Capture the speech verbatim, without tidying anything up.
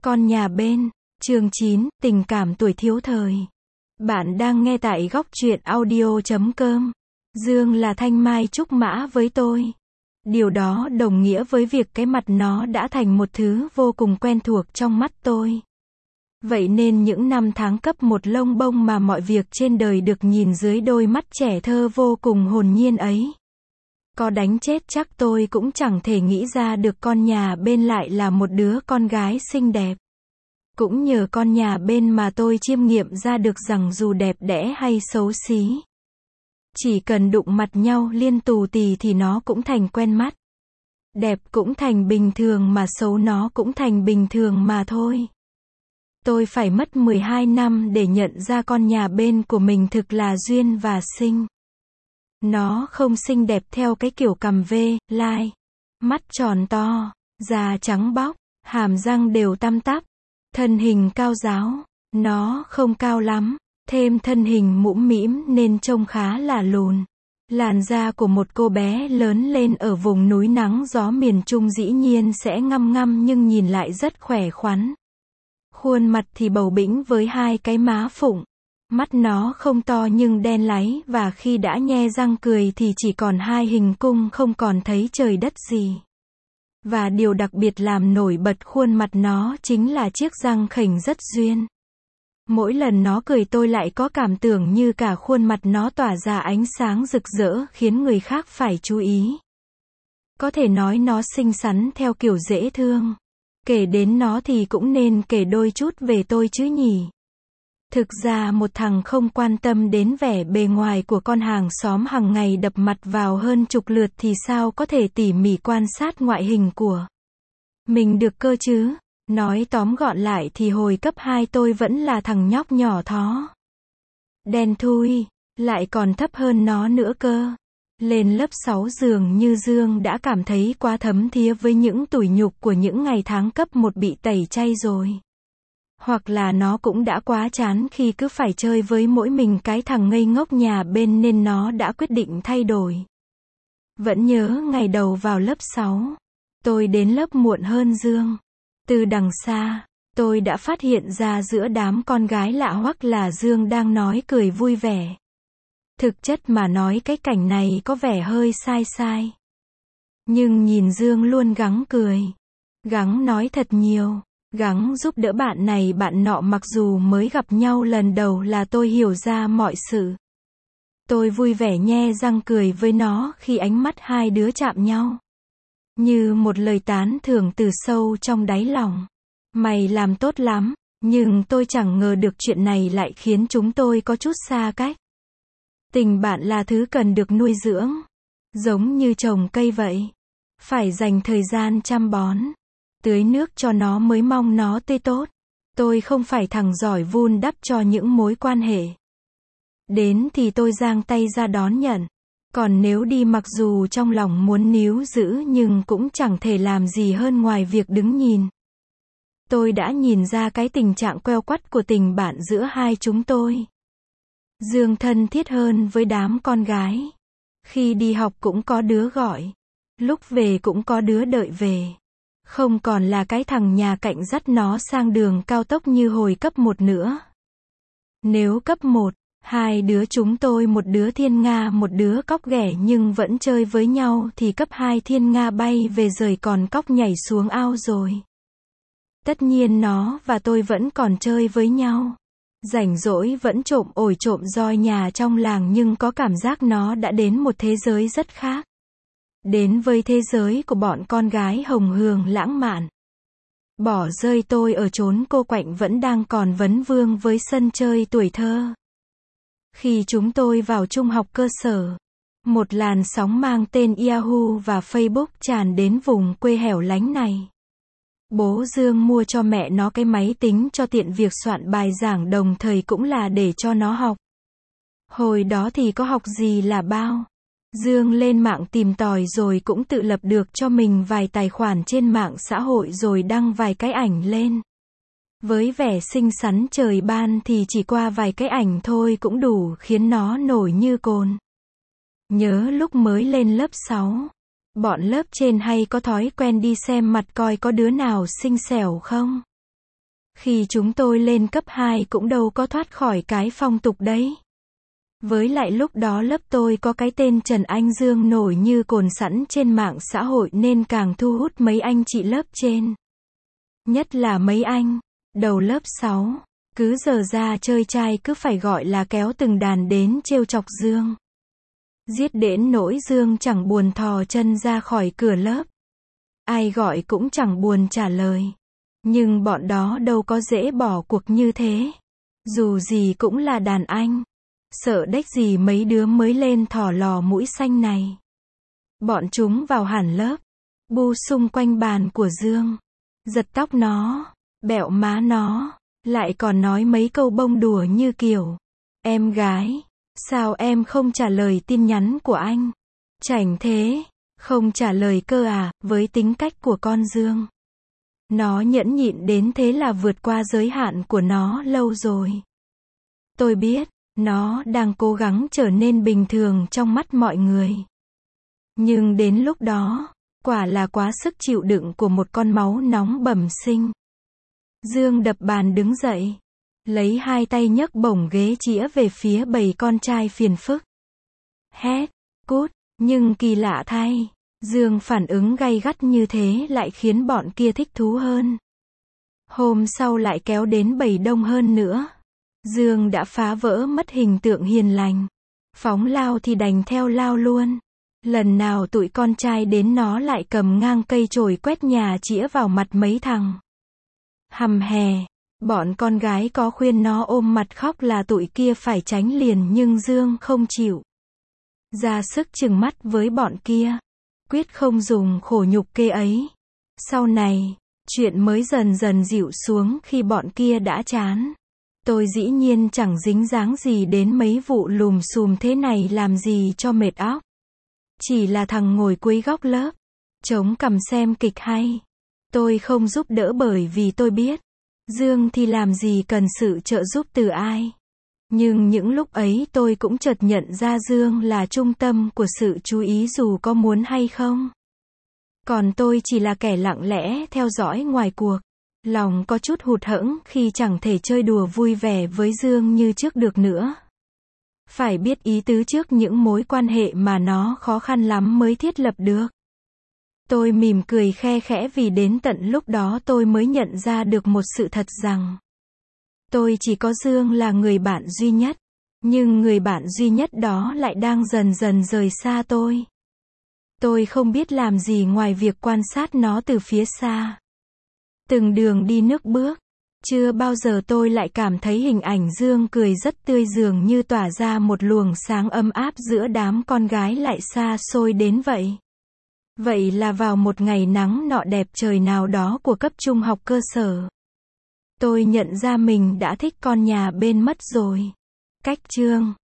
Con nhà bên, chương chín, tình cảm tuổi thiếu thời. Bạn đang nghe tại góc truyện audio chấm com. Dương là thanh mai trúc mã với tôi. Điều đó đồng nghĩa với việc cái mặt nó đã thành một thứ vô cùng quen thuộc trong mắt tôi. Vậy nên những năm tháng cấp một lông bông mà mọi việc trên đời được nhìn dưới đôi mắt trẻ thơ vô cùng hồn nhiên ấy. Có đánh chết chắc tôi cũng chẳng thể nghĩ ra được con nhà bên lại là một đứa con gái xinh đẹp. Cũng nhờ con nhà bên mà tôi chiêm nghiệm ra được rằng dù đẹp đẽ hay xấu xí, chỉ cần đụng mặt nhau liên tù tì thì nó cũng thành quen mắt. Đẹp cũng thành bình thường mà xấu nó cũng thành bình thường mà thôi. Tôi phải mất mười hai năm để nhận ra con nhà bên của mình thực là duyên và xinh. Nó không xinh đẹp theo cái kiểu cằm vê, lai, mắt tròn to, da trắng bóc, hàm răng đều tăm tắp, thân hình cao ráo. Nó không cao lắm, thêm thân hình mũm mĩm nên trông khá là lùn. Làn da của một cô bé lớn lên ở vùng núi nắng gió miền Trung dĩ nhiên sẽ ngăm ngăm nhưng nhìn lại rất khỏe khoắn. Khuôn mặt thì bầu bĩnh với hai cái má phụng. Mắt nó không to nhưng đen láy và khi đã nhe răng cười thì chỉ còn hai hình cung không còn thấy trời đất gì. Và điều đặc biệt làm nổi bật khuôn mặt nó chính là chiếc răng khểnh rất duyên. Mỗi lần nó cười tôi lại có cảm tưởng như cả khuôn mặt nó tỏa ra ánh sáng rực rỡ khiến người khác phải chú ý. Có thể nói nó xinh xắn theo kiểu dễ thương. Kể đến nó thì cũng nên kể đôi chút về tôi chứ nhỉ. Thực ra một thằng không quan tâm đến vẻ bề ngoài của con hàng xóm hàng ngày đập mặt vào hơn chục lượt thì sao có thể tỉ mỉ quan sát ngoại hình của mình được cơ chứ. Nói tóm gọn lại thì hồi cấp hai tôi vẫn là thằng nhóc nhỏ thó. Đen thui, lại còn thấp hơn nó nữa cơ. Lên lớp sáu dường như Dương đã cảm thấy quá thấm thía với những tủi nhục của những ngày tháng cấp một bị tẩy chay rồi. Hoặc là nó cũng đã quá chán khi cứ phải chơi với mỗi mình cái thằng ngây ngốc nhà bên nên nó đã quyết định thay đổi. Vẫn nhớ ngày đầu vào lớp sáu, tôi đến lớp muộn hơn Dương. Từ đằng xa, tôi đã phát hiện ra giữa đám con gái lạ hoắc là Dương đang nói cười vui vẻ. Thực chất mà nói cái cảnh này có vẻ hơi sai sai. Nhưng nhìn Dương luôn gắng cười, gắng nói thật nhiều, gắng giúp đỡ bạn này bạn nọ mặc dù mới gặp nhau lần đầu là tôi hiểu ra mọi sự. Tôi vui vẻ nhe răng cười với nó khi ánh mắt hai đứa chạm nhau. Như một lời tán thưởng từ sâu trong đáy lòng. Mày làm tốt lắm, nhưng tôi chẳng ngờ được chuyện này lại khiến chúng tôi có chút xa cách. Tình bạn là thứ cần được nuôi dưỡng. Giống như trồng cây vậy. Phải dành thời gian chăm bón. Tưới nước cho nó mới mong nó tươi tốt. Tôi không phải thằng giỏi vun đắp cho những mối quan hệ. Đến thì tôi giang tay ra đón nhận. Còn nếu đi mặc dù trong lòng muốn níu giữ nhưng cũng chẳng thể làm gì hơn ngoài việc đứng nhìn. Tôi đã nhìn ra cái tình trạng queo quắt của tình bạn giữa hai chúng tôi. Dương thân thiết hơn với đám con gái. Khi đi học cũng có đứa gọi. Lúc về cũng có đứa đợi về. Không còn là cái thằng nhà cạnh dắt nó sang đường cao tốc như hồi cấp một nữa. Nếu cấp một, hai đứa chúng tôi một đứa thiên nga một đứa cóc ghẻ nhưng vẫn chơi với nhau thì cấp hai thiên nga bay về rời còn cóc nhảy xuống ao rồi. Tất nhiên nó và tôi vẫn còn chơi với nhau. Rảnh rỗi vẫn trộm ổi trộm roi nhà trong làng nhưng có cảm giác nó đã đến một thế giới rất khác. Đến với thế giới của bọn con gái hồng hường lãng mạn. Bỏ rơi tôi ở chốn cô quạnh vẫn đang còn vấn vương với sân chơi tuổi thơ. Khi chúng tôi vào trung học cơ sở, một làn sóng mang tên Yahoo và Facebook tràn đến vùng quê hẻo lánh này. Bố Dương mua cho mẹ nó cái máy tính cho tiện việc soạn bài giảng đồng thời cũng là để cho nó học. Hồi đó thì có học gì là bao. Dương lên mạng tìm tòi rồi cũng tự lập được cho mình vài tài khoản trên mạng xã hội rồi đăng vài cái ảnh lên. Với vẻ xinh xắn trời ban thì chỉ qua vài cái ảnh thôi cũng đủ khiến nó nổi như cồn. Nhớ lúc mới lên lớp sáu, bọn lớp trên hay có thói quen đi xem mặt coi có đứa nào xinh xẻo không. Khi chúng tôi lên cấp hai cũng đâu có thoát khỏi cái phong tục đấy. Với lại lúc đó lớp tôi có cái tên Trần Anh Dương nổi như cồn sẵn trên mạng xã hội nên càng thu hút mấy anh chị lớp trên. Nhất là mấy anh đầu lớp sáu, cứ giờ ra chơi trai cứ phải gọi là kéo từng đàn đến trêu chọc Dương. Giết đến nỗi Dương chẳng buồn thò chân ra khỏi cửa lớp. Ai gọi cũng chẳng buồn trả lời. Nhưng bọn đó đâu có dễ bỏ cuộc như thế. Dù gì cũng là đàn anh. Sợ đếch gì mấy đứa mới lên thỏ lò mũi xanh này. Bọn chúng vào hẳn lớp. Bu xung quanh bàn của Dương. Giật tóc nó. Bẹo má nó. Lại còn nói mấy câu bông đùa như kiểu: em gái, sao em không trả lời tin nhắn của anh? Chảnh thế. Không trả lời cơ à? Với tính cách của con Dương, nó nhẫn nhịn đến thế là vượt qua giới hạn của nó lâu rồi. Tôi biết, nó đang cố gắng trở nên bình thường trong mắt mọi người. Nhưng đến lúc đó, quả là quá sức chịu đựng của một con máu nóng bẩm sinh. Dương đập bàn đứng dậy, lấy hai tay nhấc bổng ghế chĩa về phía bầy con trai phiền phức. Hét, cút, nhưng kỳ lạ thay, Dương phản ứng gay gắt như thế lại khiến bọn kia thích thú hơn. Hôm sau lại kéo đến bầy đông hơn nữa. Dương đã phá vỡ mất hình tượng hiền lành. Phóng lao thì đành theo lao luôn. Lần nào tụi con trai đến nó lại cầm ngang cây chổi quét nhà chĩa vào mặt mấy thằng. Hầm hè, bọn con gái có khuyên nó ôm mặt khóc là tụi kia phải tránh liền nhưng Dương không chịu. Ra sức trừng mắt với bọn kia. Quyết không dùng khổ nhục kê ấy. Sau này, chuyện mới dần dần dịu xuống khi bọn kia đã chán. Tôi dĩ nhiên chẳng dính dáng gì đến mấy vụ lùm xùm thế này làm gì cho mệt óc. Chỉ là thằng ngồi cuối góc lớp, chống cằm xem kịch hay. Tôi không giúp đỡ bởi vì tôi biết, Dương thì làm gì cần sự trợ giúp từ ai. Nhưng những lúc ấy tôi cũng chợt nhận ra Dương là trung tâm của sự chú ý dù có muốn hay không. Còn tôi chỉ là kẻ lặng lẽ theo dõi ngoài cuộc. Lòng có chút hụt hẫng khi chẳng thể chơi đùa vui vẻ với Dương như trước được nữa. Phải biết ý tứ trước những mối quan hệ mà nó khó khăn lắm mới thiết lập được. Tôi mỉm cười khe khẽ vì đến tận lúc đó tôi mới nhận ra được một sự thật rằng tôi chỉ có Dương là người bạn duy nhất. Nhưng người bạn duy nhất đó lại đang dần dần rời xa tôi. Tôi không biết làm gì ngoài việc quan sát nó từ phía xa. Từng đường đi nước bước, chưa bao giờ tôi lại cảm thấy hình ảnh Dương cười rất tươi dường như tỏa ra một luồng sáng ấm áp giữa đám con gái lại xa xôi đến vậy. Vậy là vào một ngày nắng nọ đẹp trời nào đó của cấp trung học cơ sở, tôi nhận ra mình đã thích con nhà bên mất rồi. Cách chương